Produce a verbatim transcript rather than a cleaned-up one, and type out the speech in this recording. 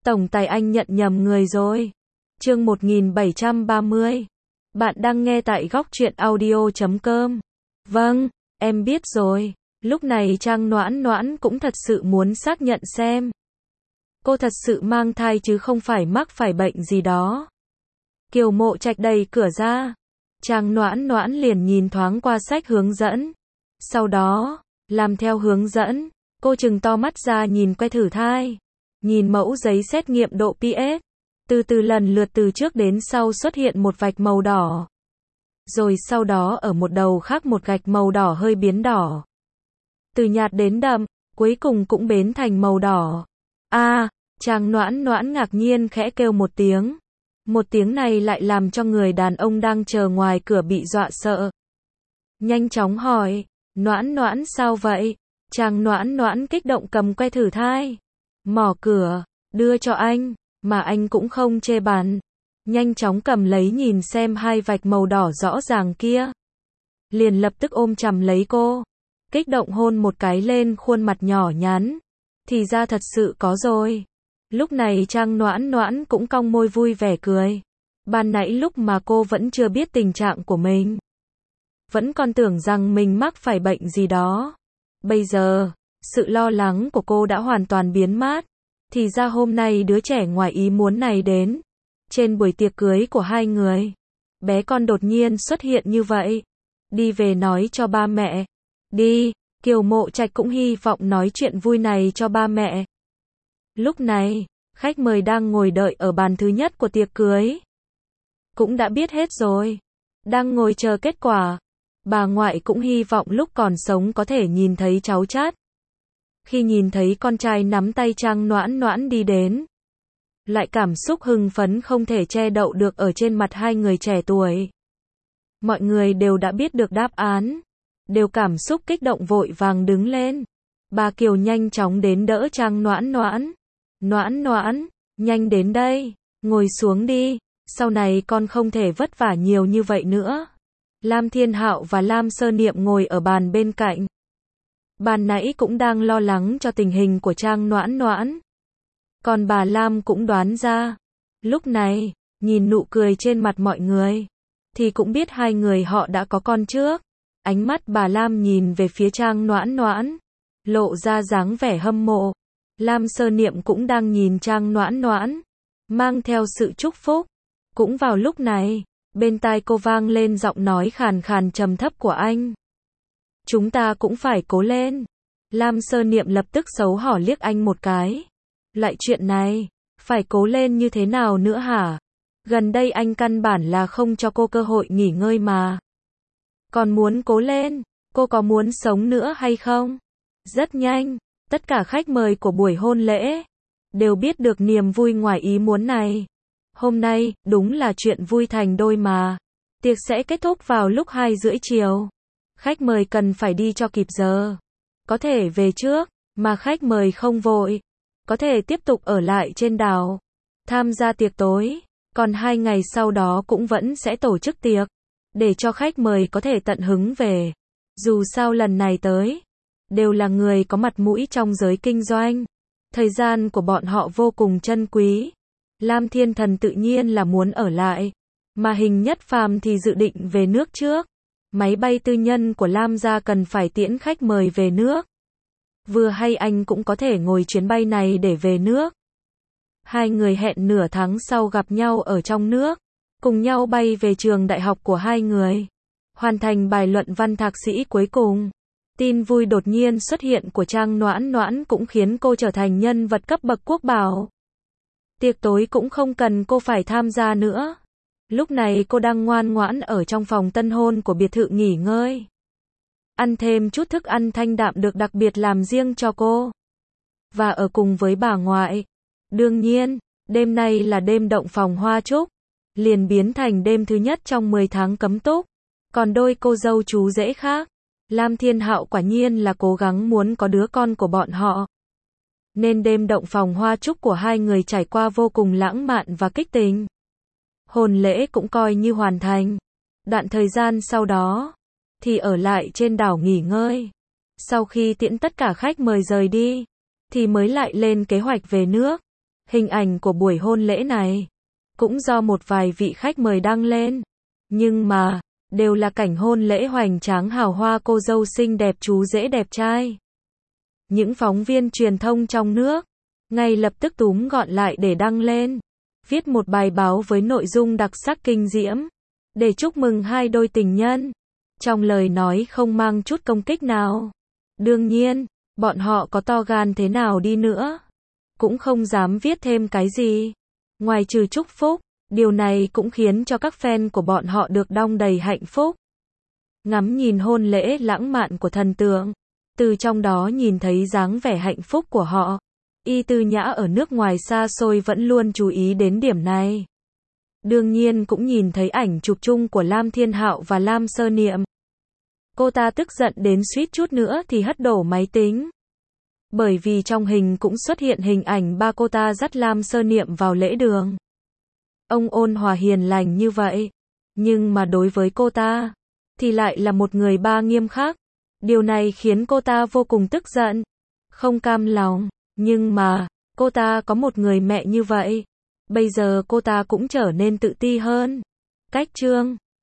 Tổng tài anh nhận nhầm người rồi. Chương một nghìn bảy trăm ba mươi. Bạn đang nghe tại góc truyện audio chấm com. Vâng, em biết rồi. Lúc này Trang Noãn Noãn cũng thật sự muốn xác nhận xem. Cô thật sự mang thai chứ không phải mắc phải bệnh gì đó. Kiều Mộ Trạch đẩy cửa ra. Trang Noãn Noãn liền nhìn thoáng qua sách hướng dẫn. Sau đó, làm theo hướng dẫn, cô trừng to mắt ra nhìn que thử thai. Nhìn mẫu giấy xét nghiệm độ pH. Từ từ lần lượt từ trước đến sau xuất hiện một vạch màu đỏ. Rồi sau đó ở một đầu khác một gạch màu đỏ hơi biến đỏ. Từ nhạt đến đậm, cuối cùng cũng biến thành màu đỏ. A, à, Trang Noãn Noãn ngạc nhiên khẽ kêu một tiếng. Một tiếng này lại làm cho người đàn ông đang chờ ngoài cửa bị dọa sợ. Nhanh chóng hỏi, Noãn Noãn sao vậy? Trang Noãn Noãn kích động cầm que thử thai. Mỏ cửa, đưa cho anh, mà anh cũng không chê bàn. Nhanh chóng cầm lấy nhìn xem hai vạch màu đỏ rõ ràng kia. Liền lập tức ôm chầm lấy cô. Kích động hôn một cái lên khuôn mặt nhỏ nhắn. Thì ra thật sự có rồi. Lúc này Trang Noãn Noãn cũng cong môi vui vẻ cười. Ban nãy lúc mà cô vẫn chưa biết tình trạng của mình. Vẫn còn tưởng rằng mình mắc phải bệnh gì đó. Bây giờ, sự lo lắng của cô đã hoàn toàn biến mất. Thì ra hôm nay đứa trẻ ngoài ý muốn này đến. Trên buổi tiệc cưới của hai người. Bé con đột nhiên xuất hiện như vậy. Đi về nói cho ba mẹ. Đi, Kiều Mộ Trạch cũng hy vọng nói chuyện vui này cho ba mẹ. Lúc này, khách mời đang ngồi đợi ở bàn thứ nhất của tiệc cưới. Cũng đã biết hết rồi. Đang ngồi chờ kết quả. Bà ngoại cũng hy vọng lúc còn sống có thể nhìn thấy cháu chát. Khi nhìn thấy con trai nắm tay Trang Noãn Noãn đi đến. Lại cảm xúc hưng phấn không thể che đậy được ở trên mặt hai người trẻ tuổi. Mọi người đều đã biết được đáp án. Đều cảm xúc kích động vội vàng đứng lên. Bà Kiều nhanh chóng đến đỡ Trang Noãn Noãn. Noãn Noãn, nhanh đến đây, ngồi xuống đi, sau này con không thể vất vả nhiều như vậy nữa. Lam Thiên Hạo và Lam Sơ Niệm ngồi ở bàn bên cạnh. Ban nãy cũng đang lo lắng cho tình hình của Trang Noãn Noãn. Còn bà Lam cũng đoán ra. Lúc này, nhìn nụ cười trên mặt mọi người, thì cũng biết hai người họ đã có con trước. Ánh mắt bà Lam nhìn về phía Trang Noãn Noãn, lộ ra dáng vẻ hâm mộ. Lam Sơ Niệm cũng đang nhìn Trang Noãn Noãn, mang theo sự chúc phúc. Cũng vào lúc này, bên tai cô vang lên giọng nói khàn khàn trầm thấp của anh. Chúng ta cũng phải cố lên. Lam Sơ Niệm lập tức xấu hổ liếc anh một cái. Lại chuyện này, phải cố lên như thế nào nữa hả? Gần đây anh căn bản là không cho cô cơ hội nghỉ ngơi mà. Còn muốn cố lên, cô có muốn sống nữa hay không? Rất nhanh, tất cả khách mời của buổi hôn lễ đều biết được niềm vui ngoài ý muốn này. Hôm nay, đúng là chuyện vui thành đôi mà. Tiệc sẽ kết thúc vào lúc hai rưỡi chiều. Khách mời cần phải đi cho kịp giờ. Có thể về trước, mà khách mời không vội. Có thể tiếp tục ở lại trên đảo, tham gia tiệc tối. Còn hai ngày sau đó cũng vẫn sẽ tổ chức tiệc, để cho khách mời có thể tận hứng về. Dù sao lần này tới, đều là người có mặt mũi trong giới kinh doanh. Thời gian của bọn họ vô cùng trân quý. Lam Thiên Thần tự nhiên là muốn ở lại. Mà Hình Nhất Phàm thì dự định về nước trước. Máy bay tư nhân của Lam gia cần phải tiễn khách mời về nước. Vừa hay anh cũng có thể ngồi chuyến bay này để về nước. Hai người hẹn nửa tháng sau gặp nhau ở trong nước. Cùng nhau bay về trường đại học của hai người. Hoàn thành bài luận văn thạc sĩ cuối cùng. Tin vui đột nhiên xuất hiện của Trang Noãn Noãn cũng khiến cô trở thành nhân vật cấp bậc quốc bảo. Tiệc tối cũng không cần cô phải tham gia nữa. Lúc này cô đang ngoan ngoãn ở trong phòng tân hôn của biệt thự nghỉ ngơi. Ăn thêm chút thức ăn thanh đạm được đặc biệt làm riêng cho cô. Và ở cùng với bà ngoại. Đương nhiên, đêm nay là đêm động phòng hoa trúc. Liền biến thành đêm thứ nhất trong mười tháng cấm túc. Còn đôi cô dâu chú rể khác, Lam Thiên Hạo quả nhiên là cố gắng muốn có đứa con của bọn họ. Nên đêm động phòng hoa trúc của hai người trải qua vô cùng lãng mạn và kích tình. Hôn lễ cũng coi như hoàn thành. Đoạn thời gian sau đó, thì ở lại trên đảo nghỉ ngơi. Sau khi tiễn tất cả khách mời rời đi, thì mới lại lên kế hoạch về nước. Hình ảnh của buổi hôn lễ này cũng do một vài vị khách mời đăng lên, nhưng mà đều là cảnh hôn lễ hoành tráng hào hoa, cô dâu xinh đẹp, chú rể đẹp trai. Những phóng viên truyền thông trong nước ngay lập tức túm gọn lại để đăng lên, viết một bài báo với nội dung đặc sắc kinh diễm để chúc mừng hai đôi tình nhân. Trong lời nói không mang chút công kích nào. Đương nhiên, bọn họ có to gan thế nào đi nữa cũng không dám viết thêm cái gì ngoài trừ chúc phúc. Điều này cũng khiến cho các fan của bọn họ được đong đầy hạnh phúc. Ngắm nhìn hôn lễ lãng mạn của thần tượng, từ trong đó nhìn thấy dáng vẻ hạnh phúc của họ. Y Tư Nhã ở nước ngoài xa xôi vẫn luôn chú ý đến điểm này. Đương nhiên cũng nhìn thấy ảnh chụp chung của Lam Thiên Hạo và Lam Sơ Niệm. Cô ta tức giận đến suýt chút nữa thì hất đổ máy tính. Bởi vì trong hình cũng xuất hiện hình ảnh ba cô ta dắt Lam Sơ Niệm vào lễ đường. Ông ôn hòa hiền lành như vậy, nhưng mà đối với cô ta thì lại là một người ba nghiêm khắc. Điều này khiến cô ta vô cùng tức giận, không cam lòng, nhưng mà cô ta có một người mẹ như vậy, bây giờ cô ta cũng trở nên tự ti hơn. Cách chương